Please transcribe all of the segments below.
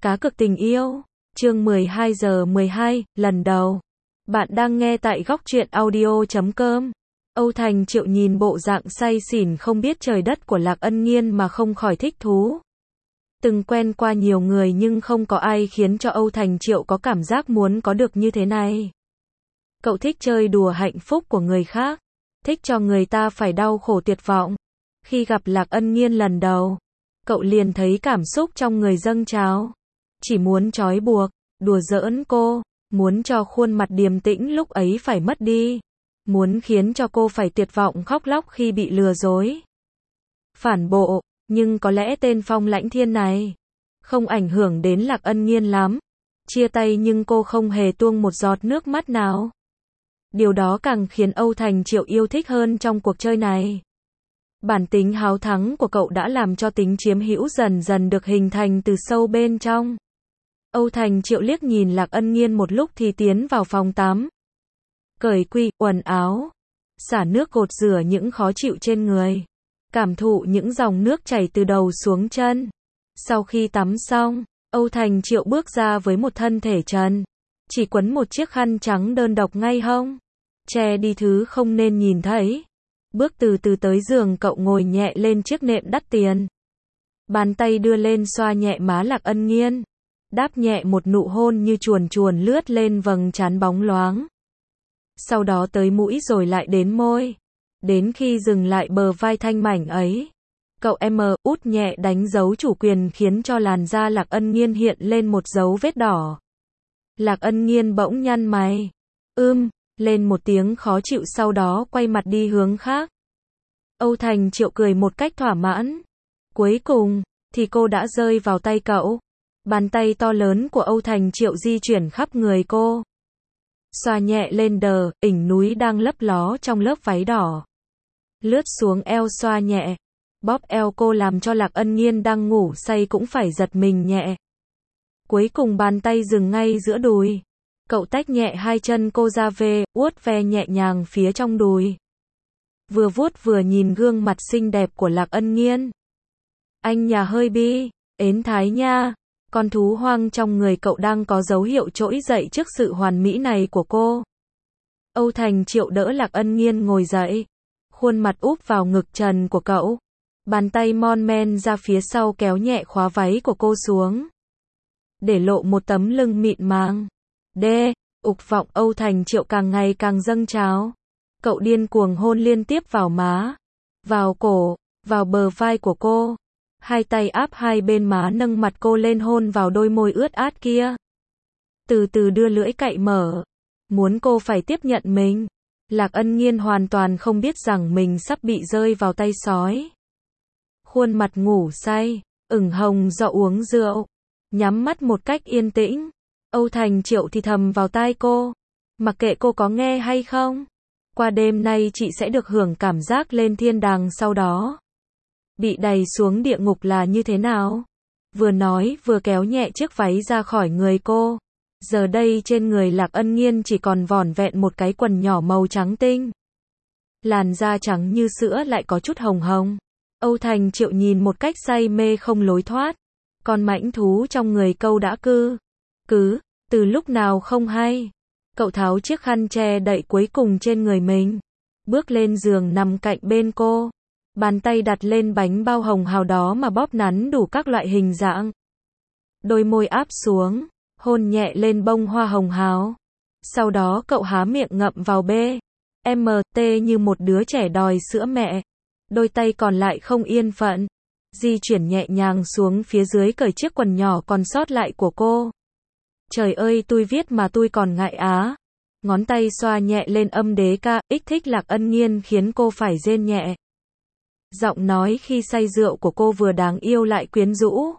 Cá cược tình yêu, chương 12 giờ 12, lần đầu. Bạn đang nghe tại góc truyện audio.com. Âu Thành Triệu nhìn bộ dạng say xỉn không biết trời đất của Lạc Ân Nghiên mà không khỏi thích thú. Từng quen qua nhiều người nhưng không có ai khiến cho Âu Thành Triệu có cảm giác muốn có được như thế này. Cậu thích chơi đùa hạnh phúc của người khác, thích cho người ta phải đau khổ tuyệt vọng. Khi gặp Lạc Ân Nghiên lần đầu, cậu liền thấy cảm xúc trong người dâng trào. Chỉ muốn trói buộc, đùa giỡn cô, muốn cho khuôn mặt điềm tĩnh lúc ấy phải mất đi. Muốn khiến cho cô phải tuyệt vọng khóc lóc khi bị lừa dối. Phản bộ, nhưng có lẽ tên Phong Lãnh Thiên này không ảnh hưởng đến Lạc Ân Nghiên lắm. Chia tay nhưng cô không hề tuông một giọt nước mắt nào. Điều đó càng khiến Âu Thành Triệu yêu thích hơn trong cuộc chơi này. Bản tính háo thắng của cậu đã làm cho tính chiếm hữu dần dần được hình thành từ sâu bên trong. Âu Thành Triệu liếc nhìn Lạc Ân Nghiên một lúc thì tiến vào phòng tắm. Cởi quần áo, xả nước gột rửa những khó chịu trên người. Cảm thụ những dòng nước chảy từ đầu xuống chân. Sau khi tắm xong, Âu Thành Triệu bước ra với một thân thể trần. Chỉ quấn một chiếc khăn trắng đơn độc ngay hông. Che đi thứ không nên nhìn thấy. Bước từ từ tới giường, cậu ngồi nhẹ lên chiếc nệm đắt tiền. Bàn tay đưa lên xoa nhẹ má Lạc Ân Nghiên. Đáp nhẹ một nụ hôn như chuồn chuồn lướt lên vầng trán bóng loáng. Sau đó tới mũi rồi lại đến môi. Đến khi dừng lại bờ vai thanh mảnh ấy, cậu út nhẹ đánh dấu chủ quyền khiến cho làn da Lạc Ân Nghiên hiện lên một dấu vết đỏ. Lạc Ân Nghiên bỗng nhăn mày. Lên một tiếng khó chịu, sau đó quay mặt đi hướng khác. Âu Thành Triệu cười một cách thỏa mãn. Cuối cùng, thì cô đã rơi vào tay cậu. Bàn tay to lớn của Âu Thành Triệu di chuyển khắp người cô. Xoa nhẹ lên ỉnh núi đang lấp ló trong lớp váy đỏ. Lướt xuống eo xoa nhẹ. Bóp eo cô làm cho Lạc Ân Nghiên đang ngủ say cũng phải giật mình nhẹ. Cuối cùng bàn tay dừng ngay giữa đùi. Cậu tách nhẹ hai chân cô ra vuốt ve nhẹ nhàng phía trong đùi. Vừa vuốt vừa nhìn gương mặt xinh đẹp của Lạc Ân Nghiên. Anh nhà hơi bi, ến thái nha. Con thú hoang trong người cậu đang có dấu hiệu trỗi dậy trước sự hoàn mỹ này của cô. Âu Thành Triệu đỡ Lạc Ân Nghiên ngồi dậy. Khuôn mặt úp vào ngực trần của cậu. Bàn tay mon men ra phía sau kéo nhẹ khóa váy của cô xuống. Để lộ một tấm lưng mịn màng. Dục vọng Âu Thành Triệu càng ngày càng dâng trào. Cậu điên cuồng hôn liên tiếp vào má, vào cổ, vào bờ vai của cô. Hai tay áp hai bên má nâng mặt cô lên hôn vào đôi môi ướt át kia. Từ từ đưa lưỡi cạy mở. Muốn cô phải tiếp nhận mình. Lạc Ân Nghiên hoàn toàn không biết rằng mình sắp bị rơi vào tay sói. Khuôn mặt ngủ say, ửng hồng do uống rượu. Nhắm mắt một cách yên tĩnh. Âu Thành Triệu thì thầm vào tai cô. Mặc kệ cô có nghe hay không. Qua đêm nay chị sẽ được hưởng cảm giác lên thiên đàng sau đó. Bị đày xuống địa ngục là như thế nào? Vừa nói vừa kéo nhẹ chiếc váy ra khỏi người cô. Giờ đây trên người Lạc Ân Nghiên chỉ còn vỏn vẹn một cái quần nhỏ màu trắng tinh. Làn da trắng như sữa lại có chút hồng hồng. Âu Thành Triệu nhìn một cách say mê không lối thoát. Con mãnh thú trong người câu đã từ lúc nào không hay. Cậu tháo chiếc khăn che đậy cuối cùng trên người mình. Bước lên giường nằm cạnh bên cô. Bàn tay đặt lên bánh bao hồng hào đó mà bóp nắn đủ các loại hình dạng. Đôi môi áp xuống, hôn nhẹ lên bông hoa hồng hào. Sau đó cậu há miệng ngậm vào như một đứa trẻ đòi sữa mẹ. Đôi tay còn lại không yên phận. Di chuyển nhẹ nhàng xuống phía dưới cởi chiếc quần nhỏ còn sót lại của cô. Trời ơi, tôi viết mà tôi còn ngại á. Ngón tay xoa nhẹ lên âm đế ca, thích Lạc Ân Nghiên khiến cô phải rên nhẹ. Giọng nói khi say rượu của cô vừa đáng yêu lại quyến rũ.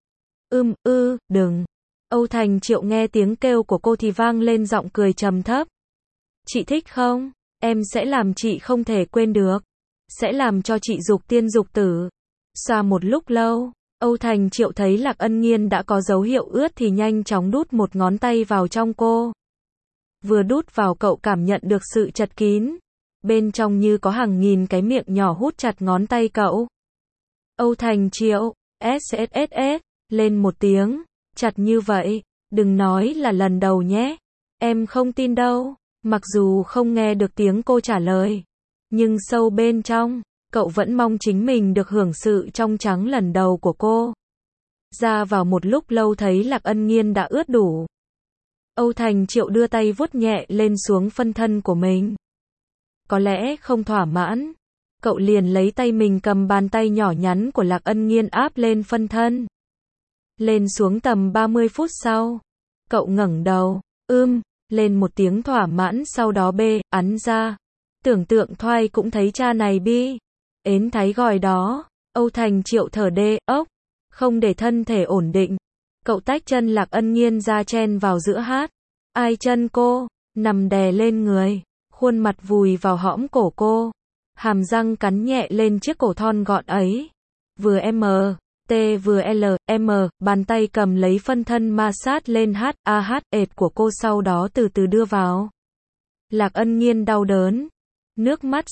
Đừng. Âu Thành Triệu nghe tiếng kêu của cô thì vang lên giọng cười trầm thấp. Chị thích không? Em sẽ làm chị không thể quên được. Sẽ làm cho chị dục tiên dục tử. Xoa một lúc lâu, Âu Thành Triệu thấy Lạc Ân Nghiên đã có dấu hiệu ướt thì nhanh chóng đút một ngón tay vào trong cô. Vừa đút vào cậu cảm nhận được sự chật kín. Bên trong như có hàng nghìn cái miệng nhỏ hút chặt ngón tay cậu. Âu Thành Triệu, lên một tiếng. chặt như vậy, đừng nói là lần đầu nhé. Em không tin đâu. Mặc dù không nghe được tiếng cô trả lời, nhưng sâu bên trong, cậu vẫn mong chính mình được hưởng sự trong trắng lần đầu của cô. Ra vào một lúc lâu thấy Lạc Ân Nghiên đã ướt đủ. Âu Thành Triệu đưa tay vuốt nhẹ lên xuống phân thân của mình. Có lẽ không thỏa mãn, cậu liền lấy tay mình cầm bàn tay nhỏ nhắn của Lạc Ân Nghiên áp lên phân thân. Lên xuống tầm 30 phút sau, cậu ngẩng đầu, lên một tiếng thỏa mãn, sau đó ắn ra. Tưởng tượng thoai cũng thấy cha này bi. Ến thái gọi đó. Âu Thành Triệu thở không để thân thể ổn định. Cậu tách chân Lạc Ân Nghiên ra chen vào giữa hát. Ai chân cô, nằm đè lên người, khuôn mặt vùi vào hõm cổ cô. Hàm răng cắn nhẹ lên chiếc cổ thon gọn ấy. Vừa vừa bàn tay cầm lấy phân thân ma sát lên ệt của cô, sau đó từ từ đưa vào. Lạc Ân Nghiên đau đớn. Nước mắt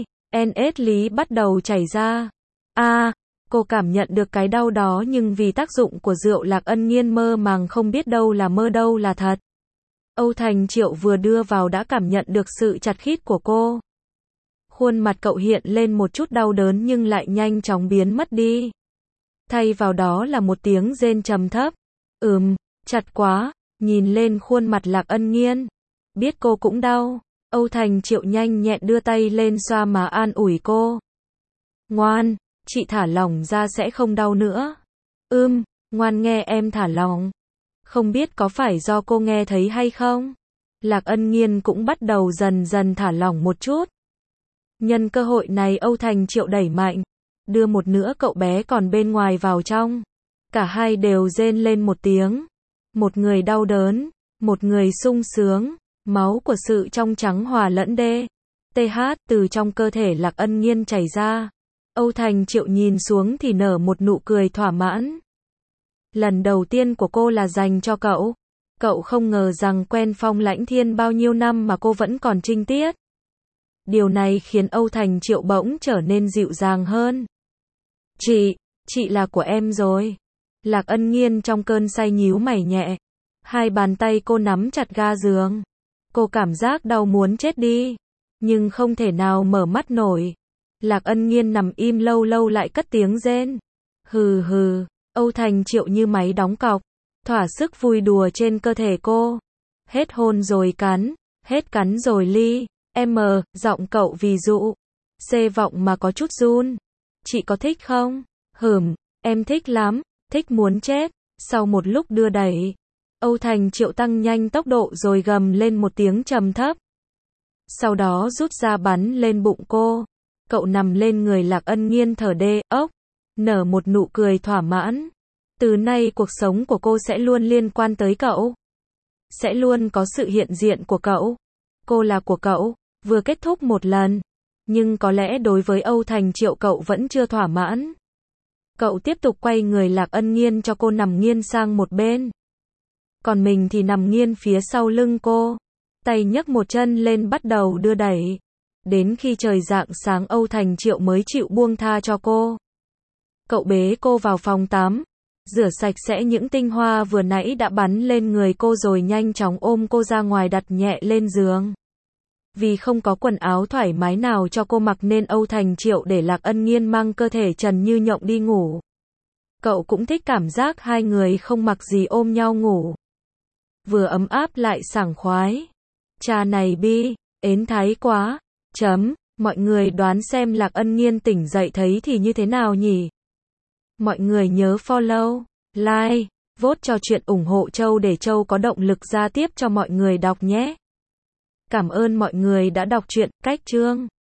lý bắt đầu chảy ra. Cô cảm nhận được cái đau đó, nhưng vì tác dụng của rượu Lạc Ân Nghiên mơ màng không biết đâu là mơ đâu là thật. Âu Thành Triệu vừa đưa vào đã cảm nhận được sự chặt khít của cô. Khuôn mặt cậu hiện lên một chút đau đớn nhưng lại nhanh chóng biến mất đi. Thay vào đó là một tiếng rên trầm thấp. Chặt quá. Nhìn lên khuôn mặt Lạc Ân Nghiên, biết cô cũng đau. Âu Thành Triệu nhanh nhẹn đưa tay lên xoa má an ủi cô. Ngoan, chị thả lỏng ra sẽ không đau nữa. Ngoan nghe em thả lỏng. Không biết có phải do cô nghe thấy hay không? Lạc Ân Nghiên cũng bắt đầu dần dần thả lỏng một chút. Nhân cơ hội này Âu Thành Triệu đẩy mạnh, đưa một nửa cậu bé còn bên ngoài vào trong. Cả hai đều rên lên một tiếng. Một người đau đớn, một người sung sướng. Máu của sự trong trắng hòa lẫn TH từ trong cơ thể Lạc Ân Nghiên chảy ra. Âu Thành Triệu nhìn xuống thì nở một nụ cười thỏa mãn. Lần đầu tiên của cô là dành cho cậu. Cậu không ngờ rằng quen Phong Lãnh Thiên bao nhiêu năm mà cô vẫn còn trinh tiết. Điều này khiến Âu Thành Triệu bỗng trở nên dịu dàng hơn. Chị là của em rồi. Lạc Ân Nghiên trong cơn say nhíu mày nhẹ. Hai bàn tay cô nắm chặt ga giường. Cô cảm giác đau muốn chết đi, nhưng không thể nào mở mắt nổi. Lạc Ân Nghiên nằm im lâu lâu lại cất tiếng rên. Hừ. Âu Thành Triệu như máy đóng cọc, thỏa sức vui đùa trên cơ thể cô. Hết hôn rồi cắn, hết cắn rồi ly. Giọng cậu ví dụ. Vọng mà có chút run. Chị có thích không? Em thích lắm, thích muốn chết. Sau một lúc đưa đẩy, Âu Thành Triệu tăng nhanh tốc độ rồi gầm lên một tiếng trầm thấp. Sau đó rút ra bắn lên bụng cô. Cậu nằm lên người Lạc Ân Nghiên thở nở một nụ cười thỏa mãn. Từ nay cuộc sống của cô sẽ luôn liên quan tới cậu. Sẽ luôn có sự hiện diện của cậu. Cô là của cậu. Vừa kết thúc một lần. Nhưng có lẽ đối với Âu Thành Triệu cậu vẫn chưa thỏa mãn. Cậu tiếp tục quay người Lạc Ân Nghiên cho cô nằm nghiêng sang một bên. Còn mình thì nằm nghiêng phía sau lưng cô. Tay nhấc một chân lên bắt đầu đưa đẩy. Đến khi trời rạng sáng Âu Thành Triệu mới chịu buông tha cho cô. Cậu bế cô vào phòng tắm. Rửa sạch sẽ những tinh hoa vừa nãy đã bắn lên người cô rồi nhanh chóng ôm cô ra ngoài đặt nhẹ lên giường. Vì không có quần áo thoải mái nào cho cô mặc nên Âu Thành Triệu để Lạc Ân Nghiên mang cơ thể trần như nhộng đi ngủ. Cậu cũng thích cảm giác hai người không mặc gì ôm nhau ngủ. Vừa ấm áp lại sảng khoái. Cha này bi, ến thái quá. Mọi người đoán xem Lạc Ân Nghiên tỉnh dậy thấy thì như thế nào nhỉ? Mọi người nhớ follow, like, vote cho chuyện ủng hộ Châu để Châu có động lực ra tiếp cho mọi người đọc nhé. Cảm ơn mọi người đã đọc truyện Cách Chương.